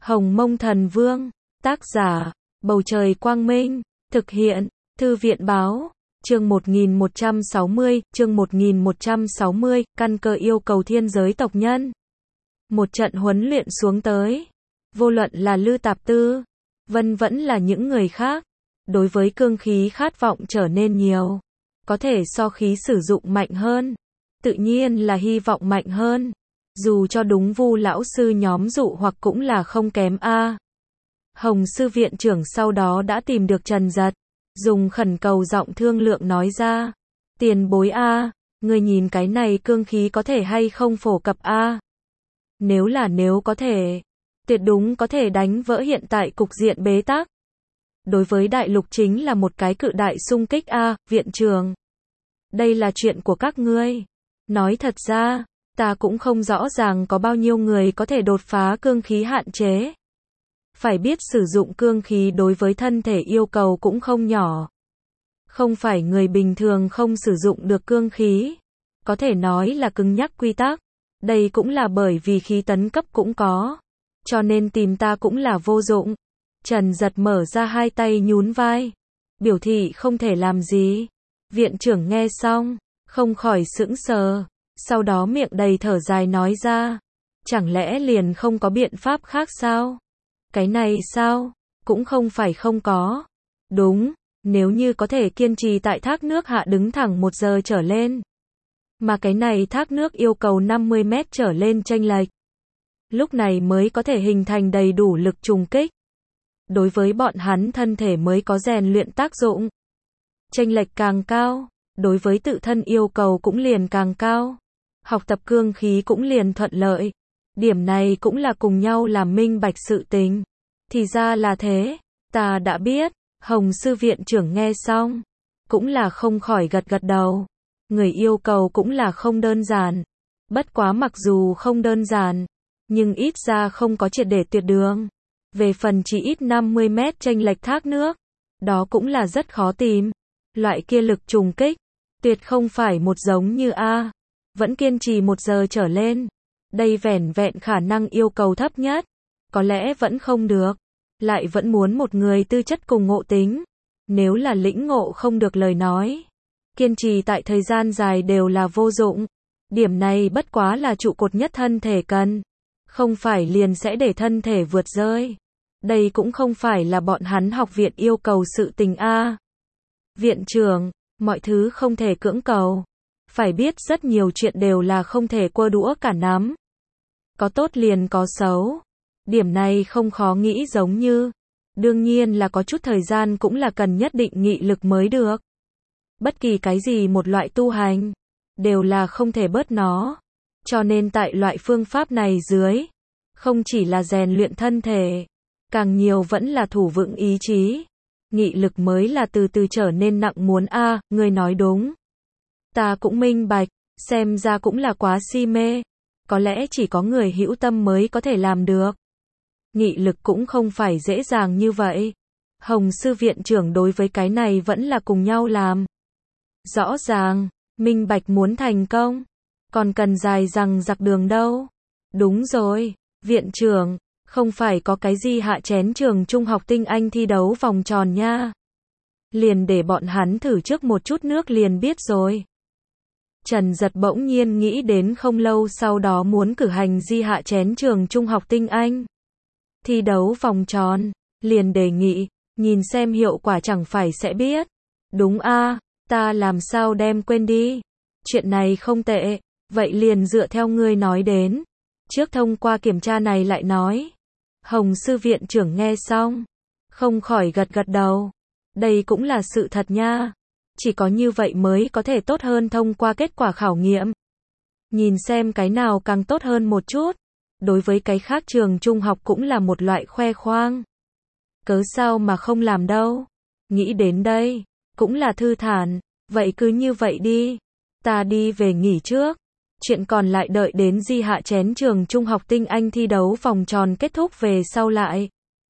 Hồng Mông Thần Vương, tác giả, Bầu Trời Quang Minh, thực hiện, Thư viện Báo, chương 1160, chương 1160, căn cơ yêu cầu thiên giới tộc nhân. Một trận huấn luyện xuống tới, vô luận là Lư Tạp Tư, vẫn là những người khác, đối với cương khí khát vọng trở nên nhiều, có thể so khí sử dụng mạnh hơn, tự nhiên là hy vọng mạnh hơn, dù cho đúng Vu lão sư nhóm dụ hoặc cũng là không kém a. Hồng sư viện trưởng sau đó đã tìm được Trần Giật, dùng khẩn cầu giọng thương lượng nói ra, tiền bối a, người nhìn cái này cương khí có thể hay không phổ cập a? Nếu có thể, tuyệt đúng có thể đánh vỡ hiện tại cục diện bế tắc. Đối với đại lục chính là một cái cự đại xung kích a, viện trưởng. Đây là chuyện của các ngươi. Nói thật ra, ta cũng không rõ ràng có bao nhiêu người có thể đột phá cương khí hạn chế. Phải biết sử dụng cương khí đối với thân thể yêu cầu cũng không nhỏ. Không phải người bình thường không sử dụng được cương khí. Có thể nói là cứng nhắc quy tắc. Đây cũng là bởi vì khí tấn cấp cũng có. Cho nên tìm ta cũng là vô dụng. Trần Giật mở ra hai tay nhún vai. Biểu thị không thể làm gì. Viện trưởng nghe xong, không khỏi sững sờ. Sau đó miệng đầy thở dài nói ra. Chẳng lẽ liền không có biện pháp khác sao? Cái này sao? Cũng không phải không có. Đúng, nếu như có thể kiên trì tại thác nước hạ đứng thẳng 1 giờ trở lên. Mà cái này thác nước yêu cầu 50 mét trở lên chênh lệch. Lúc này mới có thể hình thành đầy đủ lực trùng kích. Đối với bọn hắn thân thể mới có rèn luyện tác dụng. Chênh lệch càng cao, đối với tự thân yêu cầu cũng liền càng cao. Học tập cương khí cũng liền thuận lợi. Điểm này cũng là cùng nhau làm minh bạch sự tình. Thì ra là thế, ta đã biết. Hồng sư viện trưởng nghe xong, cũng là không khỏi gật đầu. Người yêu cầu cũng là không đơn giản. Bất quá mặc dù không đơn giản, nhưng ít ra không có triệt để tuyệt đường. Về phần chỉ ít 50 mét chênh lệch thác nước, đó cũng là rất khó tìm. Loại kia lực trùng kích, tuyệt không phải một giống như A. Vẫn kiên trì 1 giờ trở lên. Đây vẻn vẹn khả năng yêu cầu thấp nhất. Có lẽ vẫn không được. Lại vẫn muốn một người tư chất cùng ngộ tính. Nếu là lĩnh ngộ không được lời nói, kiên trì tại thời gian dài đều là vô dụng. Điểm này bất quá là trụ cột nhất thân thể cần. Không phải liền sẽ để thân thể vượt rơi. Đây cũng không phải là bọn hắn học viện yêu cầu sự tình a. Viện trưởng, mọi thứ không thể cưỡng cầu. Phải biết rất nhiều chuyện đều là không thể quơ đũa cả nắm. Có tốt liền có xấu. Điểm này không khó nghĩ giống như. Đương nhiên là có chút thời gian cũng là cần nhất định nghị lực mới được. Bất kỳ cái gì một loại tu hành, đều là không thể bớt nó. Cho nên tại loại phương pháp này dưới, không chỉ là rèn luyện thân thể, càng nhiều vẫn là thủ vững ý chí. Nghị lực mới là từ từ trở nên nặng muốn a, người nói đúng. Ta cũng minh bạch, xem ra cũng là quá si mê. Có lẽ chỉ có người hữu tâm mới có thể làm được. Nghị lực cũng không phải dễ dàng như vậy. Hồng sư viện trưởng đối với cái này vẫn là cùng nhau làm. Rõ ràng, minh bạch muốn thành công. Còn cần dài dằng dặc đường đâu. Đúng rồi, viện trưởng, không phải có cái gì hạ chén trường trung học tinh anh thi đấu vòng tròn nha. Liền để bọn hắn thử trước một chút nước liền biết rồi. Trần Giật bỗng nhiên nghĩ đến không lâu sau đó muốn cử hành di hạ chén trường trung học tinh anh. Thi đấu vòng tròn, liền đề nghị, nhìn xem hiệu quả chẳng phải sẽ biết. Đúng a, ta làm sao đem quên đi. Chuyện này không tệ, vậy liền dựa theo ngươi nói đến. Trước thông qua kiểm tra này lại nói. Hồng sư viện trưởng nghe xong, không khỏi gật đầu. Đây cũng là sự thật nha. Chỉ có như vậy mới có thể tốt hơn thông qua kết quả khảo nghiệm. Nhìn xem cái nào càng tốt hơn một chút. Đối với cái khác trường trung học cũng là một loại khoe khoang. Cớ sao mà không làm đâu. Nghĩ đến đây, cũng là thư thản. Vậy cứ như vậy đi. Ta đi về nghỉ trước. Chuyện còn lại đợi đến di hạ chén trường trung học tinh anh thi đấu vòng tròn kết thúc về sau lại.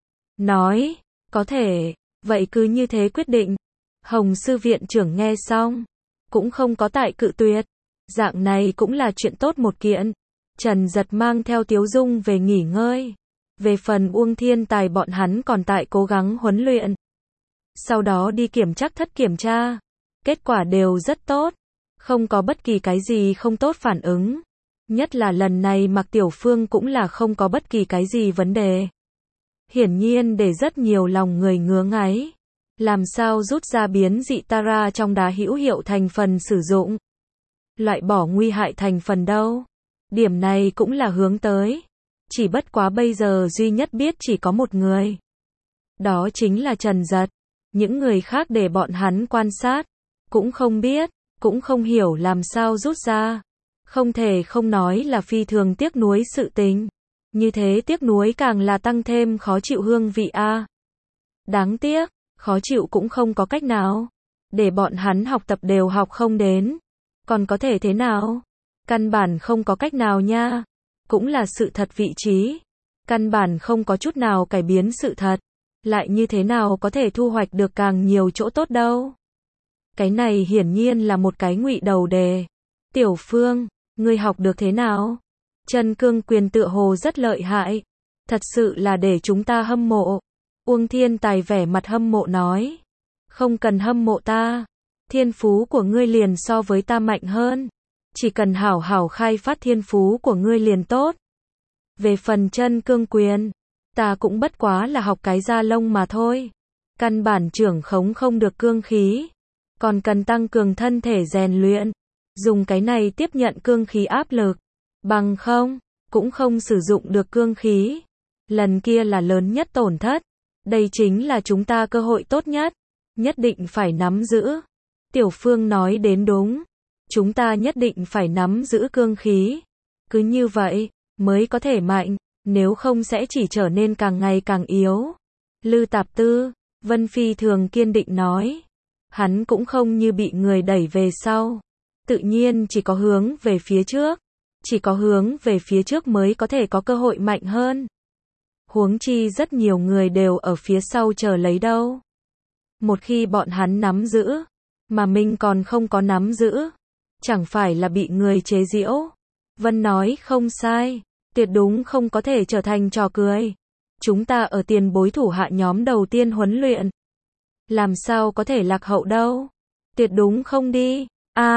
Nói, có thể, vậy cứ như thế quyết định. Hồng sư viện trưởng nghe xong, cũng không có tại cự tuyệt. Dạng này cũng là chuyện tốt một kiện. Trần Giật mang theo Tiếu Dung về nghỉ ngơi. Về phần Uông Thiên Tài bọn hắn còn tại cố gắng huấn luyện. Sau đó đi kiểm chắc thất kiểm tra. Kết quả đều rất tốt. Không có bất kỳ cái gì không tốt phản ứng. Nhất là lần này Mạc Tiểu Phương cũng là không có bất kỳ cái gì vấn đề. Hiển nhiên để rất nhiều lòng người ngứa ngáy. Làm sao rút ra biến dị Tara trong đá hữu hiệu thành phần sử dụng? Loại bỏ nguy hại thành phần đâu? Điểm này cũng là hướng tới. Chỉ bất quá bây giờ duy nhất biết chỉ có một người. Đó chính là Trần Giật. Những người khác để bọn hắn quan sát. Cũng không biết, cũng không hiểu làm sao rút ra. Không thể không nói là phi thường tiếc nuối sự tình. Như thế tiếc nuối càng là tăng thêm khó chịu hương vị a. Đáng tiếc, khó chịu cũng không có cách nào. Để bọn hắn học tập đều học không đến. Còn có thể thế nào? Căn bản không có cách nào nha. Cũng là sự thật vị trí. Căn bản không có chút nào cải biến sự thật. Lại như thế nào có thể thu hoạch được càng nhiều chỗ tốt đâu? Cái này hiển nhiên là một cái ngụy đầu đề. Tiểu Phương, ngươi học được thế nào? Chân cương quyền tựa hồ rất lợi hại. Thật sự là để chúng ta hâm mộ. Uông Thiên Tài vẻ mặt hâm mộ nói. Không cần hâm mộ ta. Thiên phú của ngươi liền so với ta mạnh hơn. Chỉ cần hảo hảo khai phát thiên phú của ngươi liền tốt. Về phần chân cương quyền, ta cũng bất quá là học cái da lông mà thôi. Căn bản trưởng khống không được cương khí. Còn cần tăng cường thân thể rèn luyện. Dùng cái này tiếp nhận cương khí áp lực. Bằng không, cũng không sử dụng được cương khí. Lần kia là lớn nhất tổn thất. Đây chính là chúng ta cơ hội tốt nhất. Nhất định phải nắm giữ. Tiểu Phương nói đến đúng. Chúng ta nhất định phải nắm giữ cương khí. Cứ như vậy, mới có thể mạnh. Nếu không sẽ chỉ trở nên càng ngày càng yếu. Lư Tạp Tư, Vân Phi thường kiên định nói. Hắn cũng không như bị người đẩy về sau. Tự nhiên chỉ có hướng về phía trước. Chỉ có hướng về phía trước mới có thể có cơ hội mạnh hơn. Huống chi rất nhiều người đều ở phía sau chờ lấy đâu. Một khi bọn hắn nắm giữ, mà mình còn không có nắm giữ, chẳng phải là bị người chế giễu. Vân nói không sai, tuyệt đúng không có thể trở thành trò cười. Chúng ta ở tiền bối thủ hạ nhóm đầu tiên huấn luyện. Làm sao có thể lạc hậu đâu? Tuyệt đúng không đi.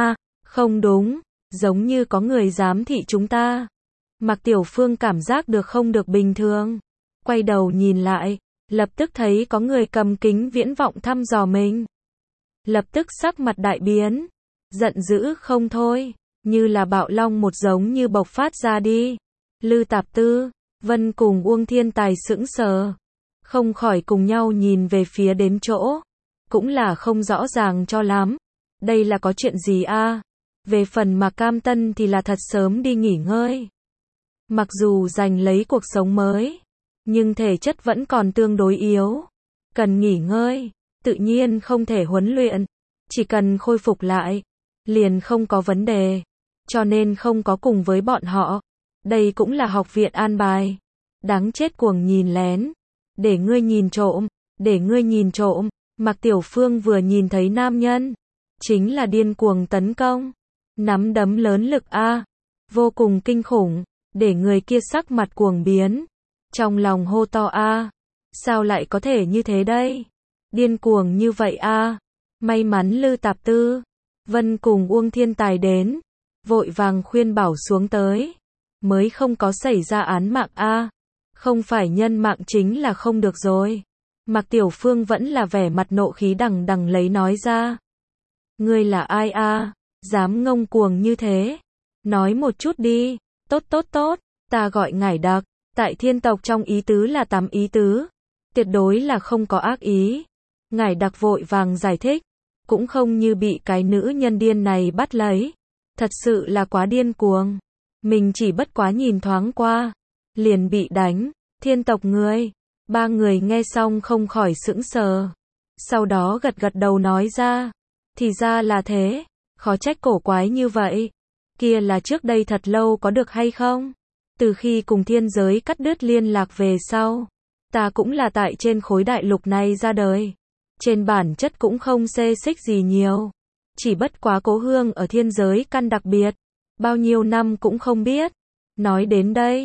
Không đúng, giống như có người giám thị chúng ta. Mạc Tiểu Phương cảm giác được không được bình thường. Quay đầu nhìn lại, lập tức thấy có người cầm kính viễn vọng thăm dò mình. Lập tức sắc mặt đại biến, giận dữ không thôi, như là bạo long một giống như bộc phát ra đi. Lư Tạp Tư, Vân cùng Uông Thiên Tài sững sờ, không khỏi cùng nhau nhìn về phía đến chỗ, cũng là không rõ ràng cho lắm. Đây là có chuyện gì a? Về phần Mạc Cam Tân thì là thật sớm đi nghỉ ngơi. Mặc dù giành lấy cuộc sống mới, nhưng thể chất vẫn còn tương đối yếu, cần nghỉ ngơi, tự nhiên không thể huấn luyện, chỉ cần khôi phục lại, liền không có vấn đề, cho nên không có cùng với bọn họ. Đây cũng là học viện an bài. Đáng chết cuồng nhìn lén, để ngươi nhìn trộm, để ngươi nhìn trộm. Mạc Tiểu Phương vừa nhìn thấy nam nhân, chính là điên cuồng tấn công, nắm đấm lớn lực a, vô cùng kinh khủng, để người kia sắc mặt cuồng biến, trong lòng hô to a, sao lại có thể như thế đây? Điên cuồng như vậy a. May mắn Lư Tạp Tư, Vân cùng Uông Thiên Tài đến, vội vàng khuyên bảo xuống tới, mới không có xảy ra án mạng a. Không phải nhân mạng chính là không được rồi. Mạc Tiểu Phương vẫn là vẻ mặt nộ khí đằng đằng lấy nói ra. Ngươi là ai a? Dám ngông cuồng như thế? Nói một chút đi. Tốt, ta gọi ngải đặc, tại thiên tộc trong ý tứ là 8 ý tứ, tuyệt đối là không có ác ý. Ngải đặc vội vàng giải thích, cũng không như bị cái nữ nhân điên này bắt lấy, thật sự là quá điên cuồng. Mình chỉ bất quá nhìn thoáng qua, liền bị đánh. Thiên tộc người, 3 người nghe xong không khỏi sững sờ. Sau đó gật gật đầu nói ra, thì ra là thế, khó trách cổ quái như vậy. Kia là trước đây thật lâu có được hay không? Từ khi cùng thiên giới cắt đứt liên lạc về sau, ta cũng là tại trên khối đại lục này ra đời. Trên bản chất cũng không xê xích gì nhiều. Chỉ bất quá cố hương ở thiên giới căn đặc biệt. Bao nhiêu năm cũng không biết. Nói đến đây,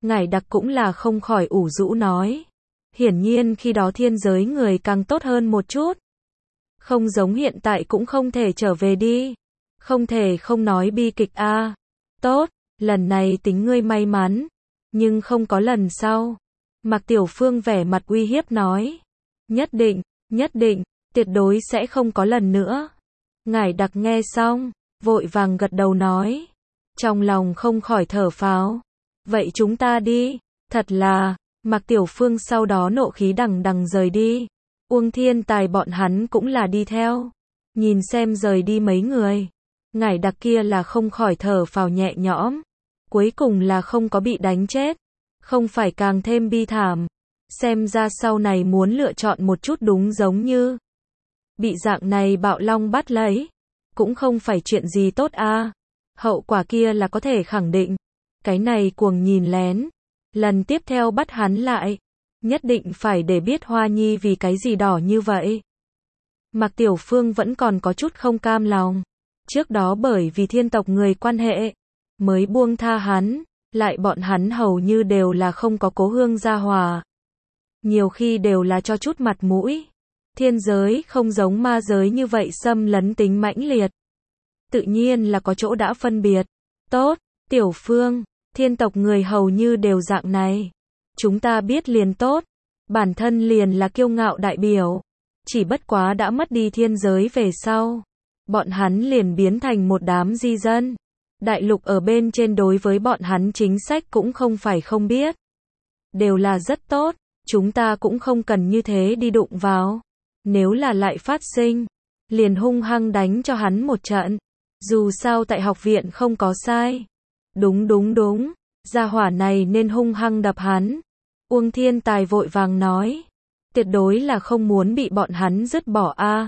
Ngải Đặc cũng là không khỏi ủ rũ nói. Hiển nhiên khi đó thiên giới người càng tốt hơn một chút. Không giống hiện tại cũng không thể trở về đi. Không thể không nói bi kịch a. Tốt, lần này tính ngươi may mắn. Nhưng không có lần sau. Mạc Tiểu Phương vẻ mặt uy hiếp nói. Nhất định, tuyệt đối sẽ không có lần nữa. Ngải Đặc nghe xong, vội vàng gật đầu nói. Trong lòng không khỏi thở phào. Vậy chúng ta đi. Thật là, Mạc Tiểu Phương sau đó nộ khí đằng đằng rời đi. Uông Thiên Tài bọn hắn cũng là đi theo. Nhìn xem rời đi mấy người. Ngải Đặc kia là không khỏi thở phào nhẹ nhõm. Cuối cùng là không có bị đánh chết. Không phải càng thêm bi thảm. Xem ra sau này muốn lựa chọn một chút đúng giống như bị dạng này bạo long bắt lấy. Cũng không phải chuyện gì tốt a. Hậu quả kia là có thể khẳng định. Cái này cuồng nhìn lén. Lần tiếp theo bắt hắn lại. Nhất định phải để biết Hoa Nhi vì cái gì đỏ như vậy. Mạc Tiểu Phương vẫn còn có chút không cam lòng. Trước đó bởi vì thiên tộc người quan hệ. Mới buông tha hắn. Lại bọn hắn hầu như đều là không có cố hương gia hòa. Nhiều khi đều là cho chút mặt mũi. Thiên giới không giống ma giới như vậy xâm lấn tính mãnh liệt. Tự nhiên là có chỗ đã phân biệt. Tốt, Tiểu Phương, thiên tộc người hầu như đều dạng này. Chúng ta biết liền tốt. Bản thân liền là kiêu ngạo đại biểu. Chỉ bất quá đã mất đi thiên giới về sau. Bọn hắn liền biến thành một đám di dân. Đại lục ở bên trên đối với bọn hắn chính sách cũng không phải không biết. Đều là rất tốt. Chúng ta cũng không cần như thế đi đụng vào. Nếu là lại phát sinh, liền hung hăng đánh cho hắn một trận. Dù sao tại học viện không có sai. Đúng. Gia hỏa này nên hung hăng đập hắn. Uông Thiên Tài vội vàng nói. Tuyệt đối là không muốn bị bọn hắn dứt bỏ a.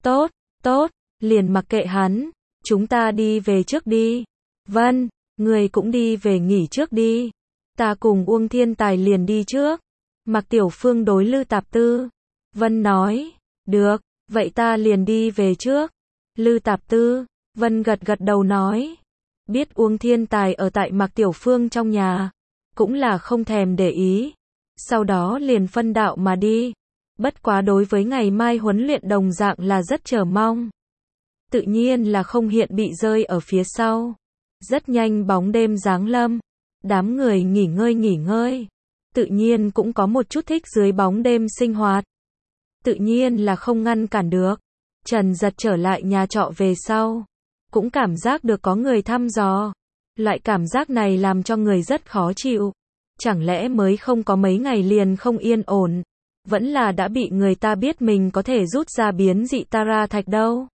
Tốt, liền mặc kệ hắn. Chúng ta đi về trước đi. Vâng, người cũng đi về nghỉ trước đi. Ta cùng Uông Thiên Tài liền đi trước. Mạc Tiểu Phương đối Lư Tạp Tư. Vân nói. Được, vậy ta liền đi về trước. Lư Tạp Tư. Vân gật đầu nói. Biết Uông Thiên Tài ở tại Mạc Tiểu Phương trong nhà. Cũng là không thèm để ý. Sau đó liền phân đạo mà đi. Bất quá đối với ngày mai huấn luyện đồng dạng là rất chờ mong. Tự nhiên là không hiện bị rơi ở phía sau. Rất nhanh bóng đêm giáng lâm. Đám người nghỉ ngơi. Tự nhiên cũng có một chút thích dưới bóng đêm sinh hoạt. Tự nhiên là không ngăn cản được. Trần Giật trở lại nhà trọ về sau. Cũng cảm giác được có người thăm dò. Loại cảm giác này làm cho người rất khó chịu. Chẳng lẽ mới không có mấy ngày liền không yên ổn. Vẫn là đã bị người ta biết mình có thể rút ra biến dị Tara Thạch đâu.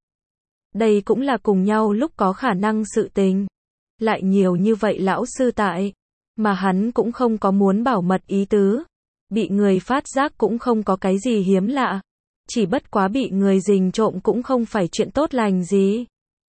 Đây cũng là cùng nhau lúc có khả năng sự tình. Lại nhiều như vậy lão sư tại. Mà hắn cũng không có muốn bảo mật ý tứ. Bị người phát giác cũng không có cái gì hiếm lạ. Chỉ bất quá bị người rình trộm cũng không phải chuyện tốt lành gì.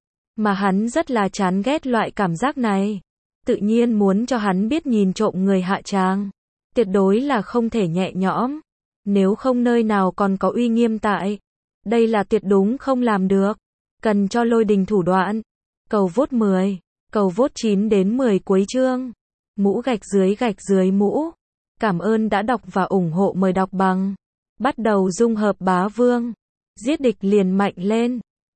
Mà hắn rất là chán ghét loại cảm giác này. Tự nhiên muốn cho hắn biết nhìn trộm người hạ tràng. Tuyệt đối là không thể nhẹ nhõm. Nếu không nơi nào còn có uy nghiêm tại. Đây là tuyệt đúng không làm được. Cần cho Lôi Đình thủ đoạn. Cầu vote 10. Cầu vote 9 đến 10 cuối chương. Mũ gạch dưới mũ. Cảm ơn đã đọc và ủng hộ, mời đọc bằng. Bắt đầu dung hợp bá vương. Giết địch liền mạnh lên.